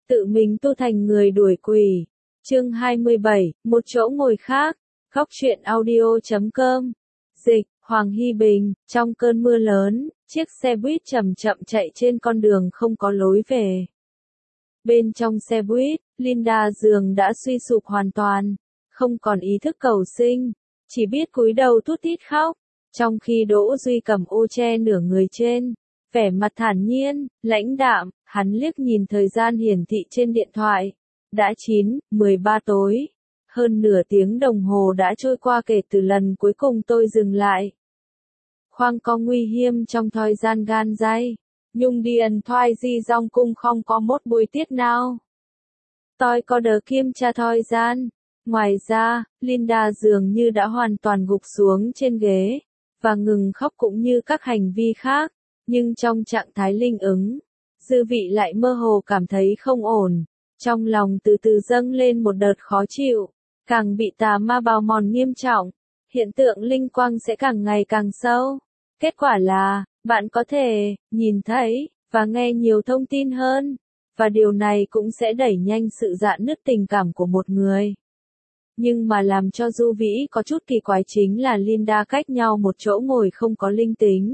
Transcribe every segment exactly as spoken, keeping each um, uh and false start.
tự mình tu thành người đuổi quỷ. Chương hai mươi bảy, một chỗ ngồi khác. Góc truyện audio chấm com. Dịch, Hoàng Hy Bình. Trong cơn mưa lớn, chiếc xe buýt chậm chậm chạy trên con đường không có lối về. Bên trong xe buýt, Linda dường đã suy sụp hoàn toàn, không còn ý thức cầu sinh, chỉ biết cúi đầu thút thít khóc. Trong khi Đỗ Duy cầm ô che nửa người trên, vẻ mặt thản nhiên, lãnh đạm, hắn liếc nhìn thời gian hiển thị trên điện thoại. Đã chín, mười ba tối. Hơn nửa tiếng đồng hồ đã trôi qua kể từ lần cuối cùng tôi dừng lại. Khoang có nguy hiểm trong thời gian gan dây. Nhung điện thoại gì dòng cung không có một buổi tiết nào. Tôi có đỡ kiểm tra thời gian. Ngoài ra, Linda dường như đã hoàn toàn gục xuống trên ghế, và ngừng khóc cũng như các hành vi khác, nhưng trong trạng thái linh ứng, dư vị lại mơ hồ cảm thấy không ổn, trong lòng từ từ dâng lên một đợt khó chịu, càng bị tà ma bào mòn nghiêm trọng, hiện tượng linh quang sẽ càng ngày càng sâu. Kết quả là, bạn có thể nhìn thấy và nghe nhiều thông tin hơn, và điều này cũng sẽ đẩy nhanh sự rạn nứt tình cảm của một người. Nhưng mà làm cho Du Vĩ có chút kỳ quái chính là Linda cách nhau một chỗ ngồi không có linh tính.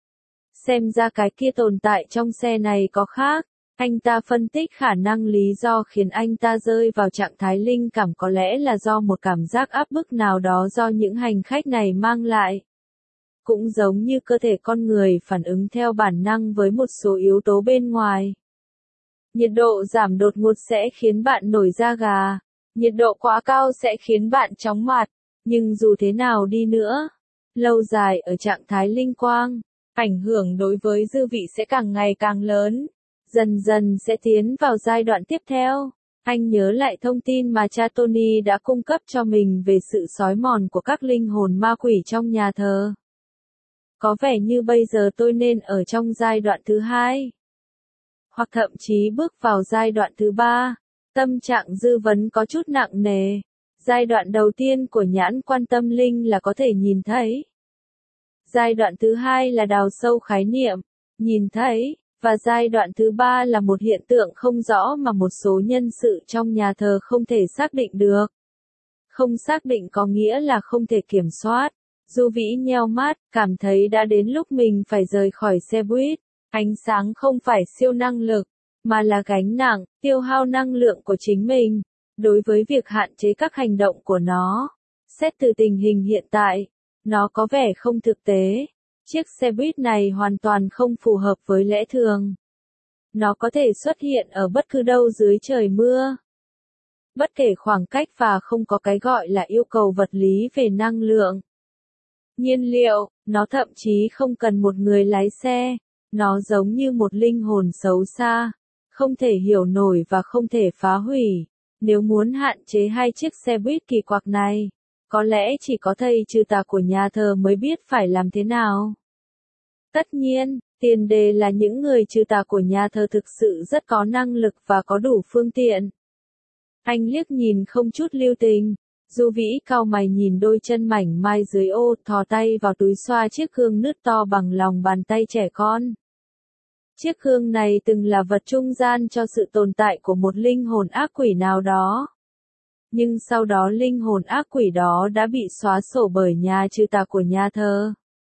Xem ra cái kia tồn tại trong xe này có khác. Anh ta phân tích khả năng lý do khiến anh ta rơi vào trạng thái linh cảm có lẽ là do một cảm giác áp bức nào đó do những hành khách này mang lại. Cũng giống như cơ thể con người phản ứng theo bản năng với một số yếu tố bên ngoài. Nhiệt độ giảm đột ngột sẽ khiến bạn nổi da gà. Nhiệt độ quá cao sẽ khiến bạn chóng mặt. Nhưng dù thế nào đi nữa, lâu dài ở trạng thái linh quang, ảnh hưởng đối với dư vị sẽ càng ngày càng lớn. Dần dần sẽ tiến vào giai đoạn tiếp theo. Anh nhớ lại thông tin mà cha Tony đã cung cấp cho mình về sự xói mòn của các linh hồn ma quỷ trong nhà thờ. Có vẻ như bây giờ tôi nên ở trong giai đoạn thứ hai. Hoặc thậm chí bước vào giai đoạn thứ ba. Tâm trạng dư vấn có chút nặng nề. Giai đoạn đầu tiên của nhãn quan tâm linh là có thể nhìn thấy. Giai đoạn thứ hai là đào sâu khái niệm, nhìn thấy. Và giai đoạn thứ ba là một hiện tượng không rõ mà một số nhân sự trong nhà thờ không thể xác định được. Không xác định có nghĩa là không thể kiểm soát. Du Vĩ nheo mắt, cảm thấy đã đến lúc mình phải rời khỏi xe buýt. Ánh sáng không phải siêu năng lực, mà là gánh nặng, tiêu hao năng lượng của chính mình. Đối với việc hạn chế các hành động của nó, xét từ tình hình hiện tại, nó có vẻ không thực tế. Chiếc xe buýt này hoàn toàn không phù hợp với lẽ thường. Nó có thể xuất hiện ở bất cứ đâu dưới trời mưa. Bất kể khoảng cách và không có cái gọi là yêu cầu vật lý về năng lượng. Nhiên liệu, nó thậm chí không cần một người lái xe. Nó giống như một linh hồn xấu xa, không thể hiểu nổi và không thể phá hủy. Nếu muốn hạn chế hai chiếc xe buýt kỳ quặc này, có lẽ chỉ có thầy trừ tà của nhà thờ mới biết phải làm thế nào. Tất nhiên, tiền đề là những người trừ tà của nhà thờ thực sự rất có năng lực và có đủ phương tiện. Anh liếc nhìn không chút lưu tình. Du Vĩ cau mày nhìn đôi chân mảnh mai dưới ô, thò tay vào túi xoa chiếc gương nứt to bằng lòng bàn tay trẻ con. Chiếc gương này từng là vật trung gian cho sự tồn tại của một linh hồn ác quỷ nào đó. Nhưng sau đó linh hồn ác quỷ đó đã bị xóa sổ bởi nhà trừ tà của nhà thờ.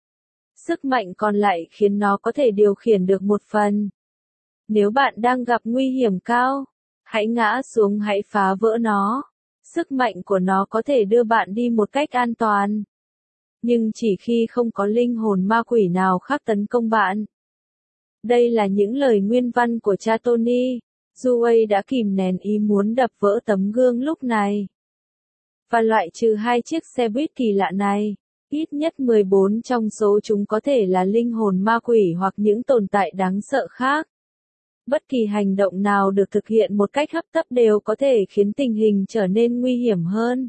Sức mạnh còn lại khiến nó có thể điều khiển được một phần. Nếu bạn đang gặp nguy hiểm cao, hãy ngã xuống, hãy phá vỡ nó. Sức mạnh của nó có thể đưa bạn đi một cách an toàn. Nhưng chỉ khi không có linh hồn ma quỷ nào khác tấn công bạn. Đây là những lời nguyên văn của cha Tony. Duay đã kìm nén ý muốn đập vỡ tấm gương lúc này. Và loại trừ hai chiếc xe buýt kỳ lạ này, ít nhất mười bốn trong số chúng có thể là linh hồn ma quỷ hoặc những tồn tại đáng sợ khác. Bất kỳ hành động nào được thực hiện một cách hấp tấp đều có thể khiến tình hình trở nên nguy hiểm hơn.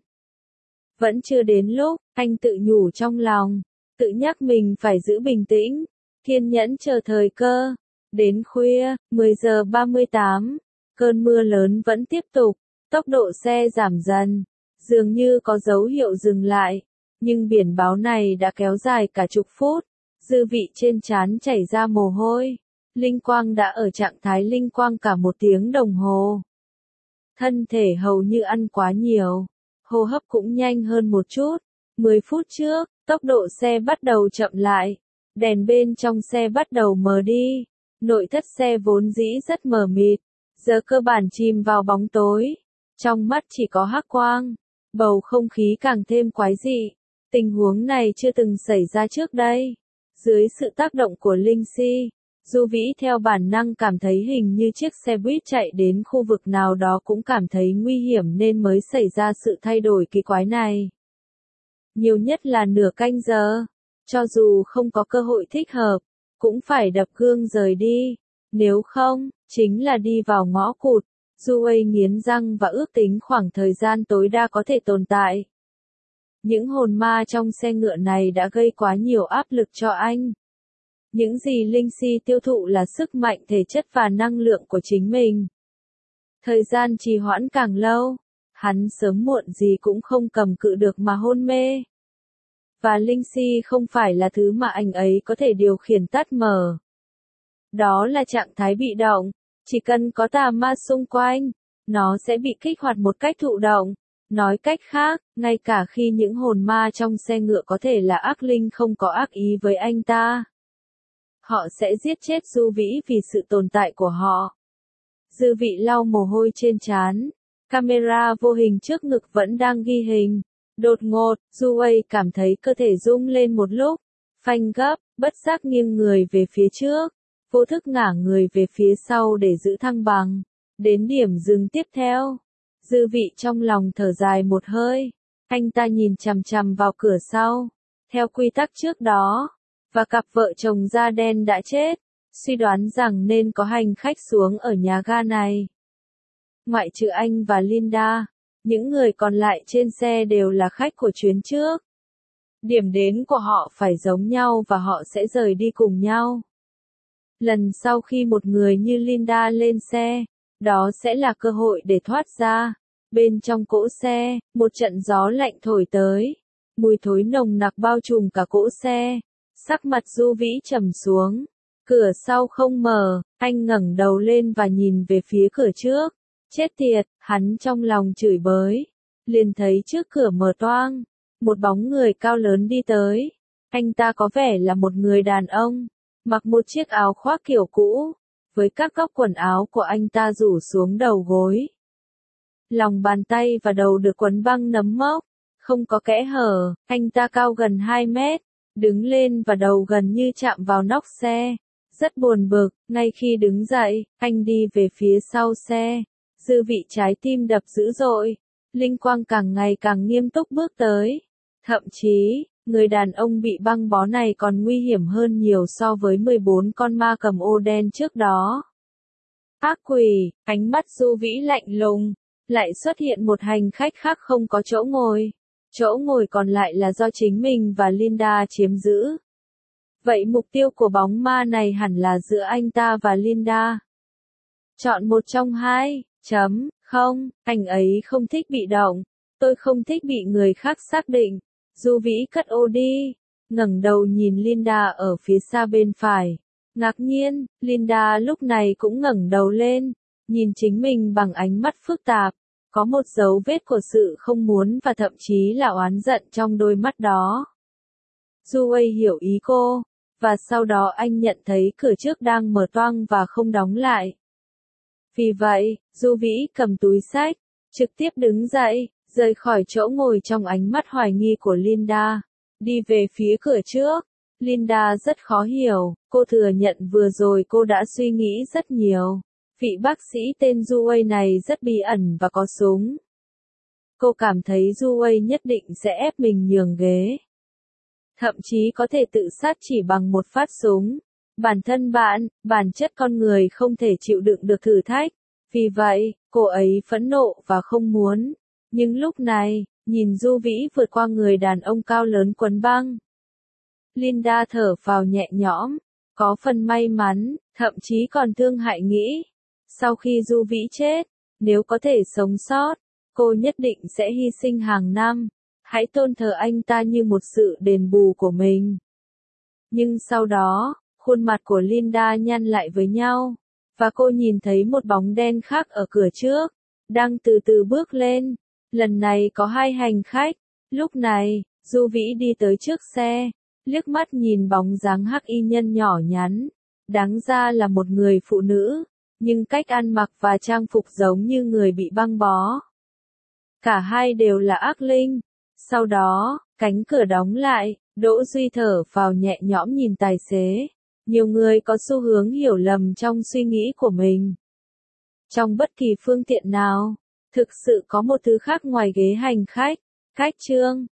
Vẫn chưa đến lúc, anh tự nhủ trong lòng, tự nhắc mình phải giữ bình tĩnh, kiên nhẫn chờ thời cơ. Đến khuya, mười giờ ba mươi tám, cơn mưa lớn vẫn tiếp tục, tốc độ xe giảm dần, dường như có dấu hiệu dừng lại, nhưng biển báo này đã kéo dài cả chục phút, dư vị trên trán chảy ra mồ hôi. Linh quang đã ở trạng thái linh quang cả một tiếng đồng hồ. Thân thể hầu như ăn quá nhiều, hô hấp cũng nhanh hơn một chút. mười phút trước, tốc độ xe bắt đầu chậm lại, đèn bên trong xe bắt đầu mờ đi, nội thất xe vốn dĩ rất mờ mịt, giờ cơ bản chìm vào bóng tối, trong mắt chỉ có hắc quang, bầu không khí càng thêm quái dị, tình huống này chưa từng xảy ra trước đây. Dưới sự tác động của linh si, Du Vĩ theo bản năng cảm thấy hình như chiếc xe buýt chạy đến khu vực nào đó cũng cảm thấy nguy hiểm nên mới xảy ra sự thay đổi kỳ quái này. Nhiều nhất là nửa canh giờ, cho dù không có cơ hội thích hợp, cũng phải đập gương rời đi, nếu không, chính là đi vào ngõ cụt. Du Uây nghiến răng và ước tính khoảng thời gian tối đa có thể tồn tại. Những hồn ma trong xe ngựa này đã gây quá nhiều áp lực cho anh. Những gì linh si tiêu thụ là sức mạnh thể chất và năng lượng của chính mình. Thời gian trì hoãn càng lâu, hắn sớm muộn gì cũng không cầm cự được mà hôn mê. Và linh si không phải là thứ mà anh ấy có thể điều khiển tắt mở. Đó là trạng thái bị động, chỉ cần có tà ma xung quanh, nó sẽ bị kích hoạt một cách thụ động. Nói cách khác, ngay cả khi những hồn ma trong xe ngựa có thể là ác linh không có ác ý với anh ta, họ sẽ giết chết Du Vĩ vì sự tồn tại của họ. Dư Vị lau mồ hôi trên trán, camera vô hình trước ngực vẫn đang ghi hình. Đột ngột, Du Uây cảm thấy cơ thể rung lên một lúc, phanh gấp, bất giác nghiêng người về phía trước, vô thức ngả người về phía sau để giữ thăng bằng. Đến điểm dừng tiếp theo, Dư Vị trong lòng thở dài một hơi, anh ta nhìn chằm chằm vào cửa sau. Theo quy tắc trước đó, và cặp vợ chồng da đen đã chết, suy đoán rằng nên có hành khách xuống ở nhà ga này. Ngoại trừ anh và Linda, những người còn lại trên xe đều là khách của chuyến trước. Điểm đến của họ phải giống nhau và họ sẽ rời đi cùng nhau. Lần sau khi một người như Linda lên xe, đó sẽ là cơ hội để thoát ra. Bên trong cỗ xe, một trận gió lạnh thổi tới. Mùi thối nồng nặc bao trùm cả cỗ xe. Sắc mặt Du Vĩ trầm xuống. Cửa sau không mở, anh ngẩng đầu lên và nhìn về phía cửa trước. Chết tiệt, hắn trong lòng chửi bới. Liền thấy trước cửa mở toang, một bóng người cao lớn đi tới. Anh ta có vẻ là một người đàn ông, mặc một chiếc áo khoác kiểu cũ, với các góc quần áo của anh ta rủ xuống đầu gối. Lòng bàn tay và đầu được quấn băng nấm mốc, không có kẽ hở, anh ta cao gần hai mét, đứng lên và đầu gần như chạm vào nóc xe. Rất buồn bực, ngay khi đứng dậy, anh đi về phía sau xe. Dư Vị trái tim đập dữ dội, linh quang càng ngày càng nghiêm túc bước tới. Thậm chí, người đàn ông bị băng bó này còn nguy hiểm hơn nhiều so với mười bốn con ma cầm ô đen trước đó. Ác quỷ, ánh mắt Du Vĩ lạnh lùng, lại xuất hiện một hành khách khác không có chỗ ngồi. Chỗ ngồi còn lại là do chính mình và Linda chiếm giữ. Vậy mục tiêu của bóng ma này hẳn là giữa anh ta và Linda. Chọn một trong hai, chấm, không, anh ấy không thích bị động, tôi không thích bị người khác xác định. Du Vĩ cất ô đi, ngẩng đầu nhìn Linda ở phía xa bên phải. Ngạc nhiên, Linda lúc này cũng ngẩng đầu lên, nhìn chính mình bằng ánh mắt phức tạp, có một dấu vết của sự không muốn và thậm chí là oán giận trong đôi mắt đó. Du Uây hiểu ý cô, và sau đó anh nhận thấy cửa trước đang mở toang và không đóng lại. Vì vậy, Du Vĩ cầm túi xách, trực tiếp đứng dậy, rời khỏi chỗ ngồi trong ánh mắt hoài nghi của Linda, đi về phía cửa trước. Linda rất khó hiểu, cô thừa nhận vừa rồi cô đã suy nghĩ rất nhiều. Vị bác sĩ tên Du Uây này rất bí ẩn và có súng. Cô cảm thấy Du Uây nhất định sẽ ép mình nhường ghế. Thậm chí có thể tự sát chỉ bằng một phát súng. Bản thân bạn, bản chất con người không thể chịu đựng được thử thách. Vì vậy, cô ấy phẫn nộ và không muốn. Nhưng lúc này, nhìn Du Vĩ vượt qua người đàn ông cao lớn quấn băng. Linda thở phào nhẹ nhõm, có phần may mắn, thậm chí còn thương hại nghĩ. Sau khi Du Vĩ chết, nếu có thể sống sót, cô nhất định sẽ hy sinh hàng năm. Hãy tôn thờ anh ta như một sự đền bù của mình. Nhưng sau đó, Khuôn mặt của Linda nhăn lại với nhau, và cô nhìn thấy một bóng đen khác ở cửa trước, đang từ từ bước lên. Lần này có hai hành khách. Lúc này, Du Vĩ đi tới trước xe, liếc mắt nhìn bóng dáng hắc y nhân nhỏ nhắn, đáng ra là một người phụ nữ, nhưng cách ăn mặc và trang phục giống như người bị băng bó. Cả hai đều là ác linh. Sau đó, cánh cửa đóng lại, Đỗ Duy thở phào nhẹ nhõm nhìn tài xế. Nhiều người có xu hướng hiểu lầm trong suy nghĩ của mình. Trong bất kỳ phương tiện nào, thực sự có một thứ khác ngoài ghế hành khách. Khách trương.